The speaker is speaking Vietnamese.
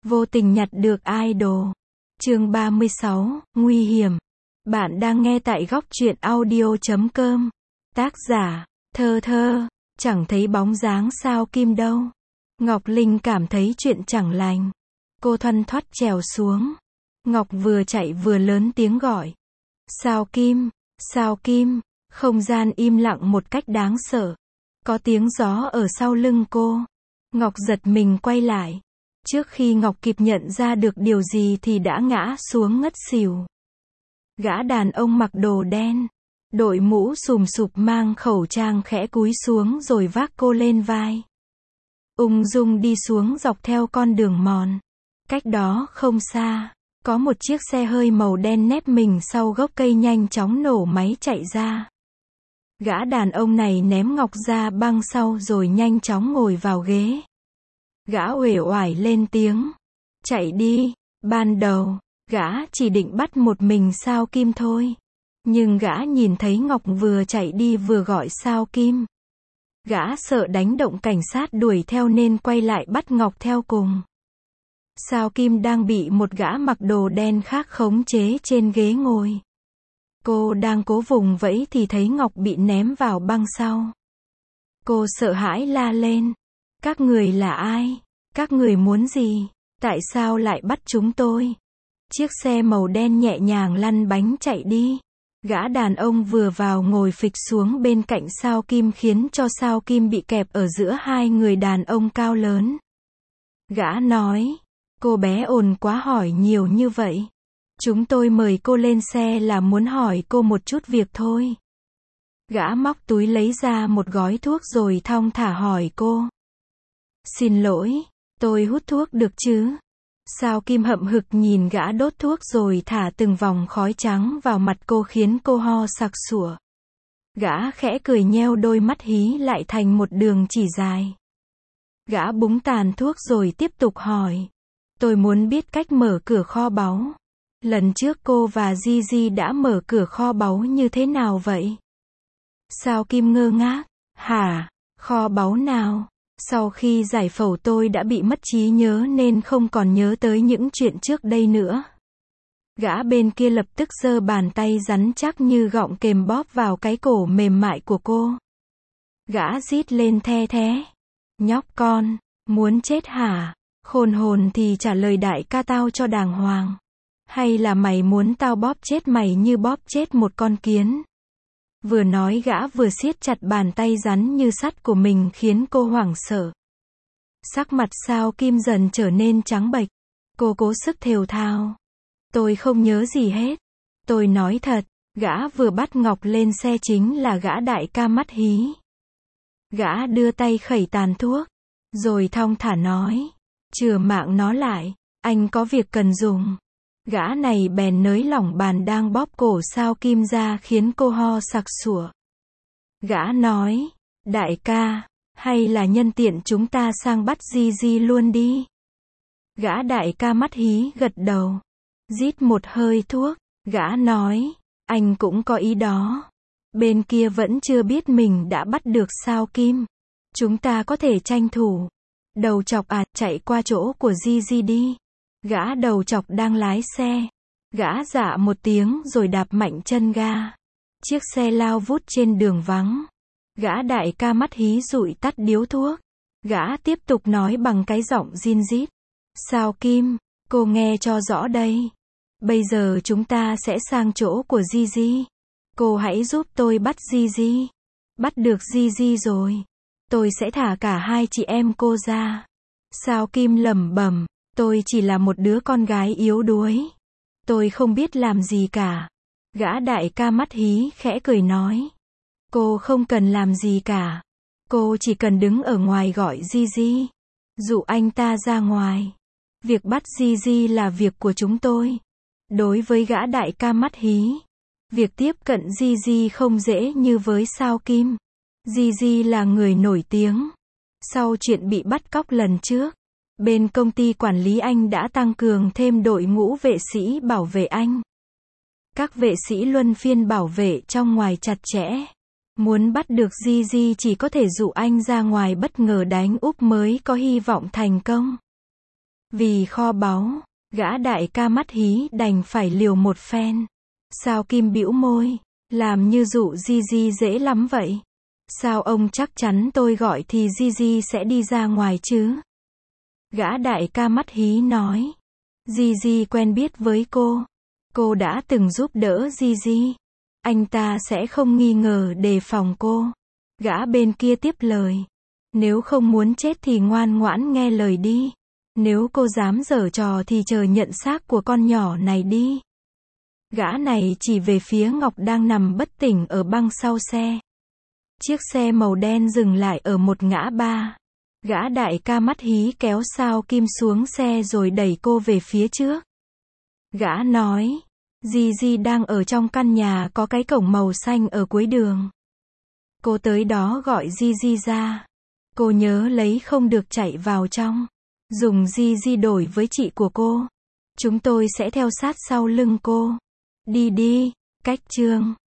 Vô tình nhặt được idol. Chương 36, nguy hiểm. Bạn đang nghe tại góc truyện audio.com. Tác giả, Thơ Thơ. Chẳng thấy bóng dáng Sao Kim đâu. Ngọc Linh cảm thấy chuyện chẳng lành. Cô thoăn thoắt trèo xuống. Ngọc vừa chạy vừa lớn tiếng gọi. Sao Kim, Sao Kim. Không gian im lặng một cách đáng sợ. Có tiếng gió ở sau lưng cô. Ngọc giật mình quay lại. Trước khi Ngọc kịp nhận ra được điều gì thì đã ngã xuống ngất xỉu. Gã đàn ông mặc đồ đen, đội mũ xùm xụp mang khẩu trang khẽ cúi xuống rồi vác cô lên vai. Ung dung đi xuống dọc theo con đường mòn. Cách đó không xa, có một chiếc xe hơi màu đen nép mình sau gốc cây nhanh chóng nổ máy chạy ra. Gã đàn ông này ném Ngọc ra băng sau rồi nhanh chóng ngồi vào ghế. Gã uể oải lên tiếng. Chạy đi. Ban đầu, gã chỉ định bắt một mình Sao Kim thôi. Nhưng gã nhìn thấy Ngọc vừa chạy đi vừa gọi Sao Kim. Gã sợ đánh động cảnh sát đuổi theo nên quay lại bắt Ngọc theo cùng. Sao Kim đang bị một gã mặc đồ đen khác khống chế trên ghế ngồi. Cô đang cố vùng vẫy thì thấy Ngọc bị ném vào băng sau. Cô sợ hãi la lên. Các người là ai? Các người muốn gì? Tại sao lại bắt chúng tôi? Chiếc xe màu đen nhẹ nhàng lăn bánh chạy đi. Gã đàn ông vừa vào ngồi phịch xuống bên cạnh Sao Kim khiến cho Sao Kim bị kẹp ở giữa hai người đàn ông cao lớn. Gã nói, cô bé ồn quá hỏi nhiều như vậy. Chúng tôi mời cô lên xe là muốn hỏi cô một chút việc thôi. Gã móc túi lấy ra một gói thuốc rồi thong thả hỏi cô. Xin lỗi, tôi hút thuốc được chứ? Sao Kim hậm hực nhìn gã đốt thuốc rồi thả từng vòng khói trắng vào mặt cô khiến cô ho sặc sụa. Gã khẽ cười nheo đôi mắt hí lại thành một đường chỉ dài. Gã búng tàn thuốc rồi tiếp tục hỏi. Tôi muốn biết cách mở cửa kho báu. Lần trước cô và Gigi đã mở cửa kho báu như thế nào vậy? Sao Kim ngơ ngác. Hả? Kho báu nào? Sau khi giải phẫu tôi đã bị mất trí nhớ nên không còn nhớ tới những chuyện trước đây nữa. Gã bên kia lập tức giơ bàn tay rắn chắc như gọng kềm bóp vào cái cổ mềm mại của cô. Gã rít lên the thé. Nhóc con, muốn chết hả? Khôn hồn thì trả lời đại ca tao cho đàng hoàng. Hay là mày muốn tao bóp chết mày như bóp chết một con kiến? Vừa nói gã vừa siết chặt bàn tay rắn như sắt của mình khiến cô hoảng sợ. Sắc mặt Sao Kim dần trở nên trắng bệch. Cô cố sức thều thào. Tôi không nhớ gì hết. Tôi nói thật, gã vừa bắt Ngọc lên xe chính là gã đại ca mắt hí. Gã đưa tay khẩy tàn thuốc, rồi thong thả nói. Chừa mạng nó lại, anh có việc cần dùng. Gã này bèn nới lỏng bàn đang bóp cổ Sao Kim ra khiến cô ho sặc sụa. Gã nói, đại ca, hay là nhân tiện chúng ta sang bắt Gigi luôn đi. Gã đại ca mắt hí gật đầu. Rít một hơi thuốc, gã nói, anh cũng có ý đó. Bên kia vẫn chưa biết mình đã bắt được Sao Kim. Chúng ta có thể tranh thủ. Đầu chọc chạy qua chỗ của Gigi đi. Gã đầu chọc đang lái xe. Gã dạ một tiếng rồi đạp mạnh chân ga. Chiếc xe lao vút trên đường vắng. Gã đại ca mắt hí dụi tắt điếu thuốc. Gã tiếp tục nói bằng cái giọng rin rít. Sao Kim, cô nghe cho rõ đây. Bây giờ chúng ta sẽ sang chỗ của Gigi. Cô hãy giúp tôi bắt Gigi. Bắt được Gigi rồi, tôi sẽ thả cả hai chị em cô ra. Sao Kim lẩm bẩm. Tôi chỉ là một đứa con gái yếu đuối. Tôi không biết làm gì cả. Gã đại ca mắt hí khẽ cười nói. Cô không cần làm gì cả. Cô chỉ cần đứng ở ngoài gọi Gigi. Dụ anh ta ra ngoài. Việc bắt Gigi là việc của chúng tôi. Đối với gã đại ca mắt hí, việc tiếp cận Gigi không dễ như với Sao Kim. Gigi là người nổi tiếng. Sau chuyện bị bắt cóc lần trước, bên công ty quản lý anh đã tăng cường thêm đội ngũ vệ sĩ bảo vệ anh. Các vệ sĩ luân phiên bảo vệ trong ngoài chặt chẽ. Muốn bắt được Gigi chỉ có thể dụ anh ra ngoài bất ngờ đánh úp mới có hy vọng thành công. Vì kho báu, gã đại ca mắt hí đành phải liều một phen. Sao Kim bĩu môi, làm như dụ Gigi dễ lắm vậy. Sao ông chắc chắn tôi gọi thì Gigi sẽ đi ra ngoài chứ? Gã đại ca mắt hí nói. Gigi quen biết với cô đã từng giúp đỡ Gigi. Anh ta sẽ không nghi ngờ đề phòng cô. Gã bên kia tiếp lời. Nếu không muốn chết thì ngoan ngoãn nghe lời đi. Nếu cô dám giở trò thì chờ nhận xác của con nhỏ này đi. Gã này chỉ về phía Ngọc đang nằm bất tỉnh ở băng sau xe. Chiếc xe màu đen dừng lại ở một ngã ba. Gã đại ca mắt hí kéo Sao Kim xuống xe rồi đẩy cô về phía trước. Gã nói. Gigi đang ở trong căn nhà có cái cổng màu xanh ở cuối đường. Cô tới đó gọi Gigi ra. Cô nhớ lấy không được chạy vào trong. Dùng Gigi đổi với chị của cô. Chúng tôi sẽ theo sát sau lưng cô. Đi đi, cách chương.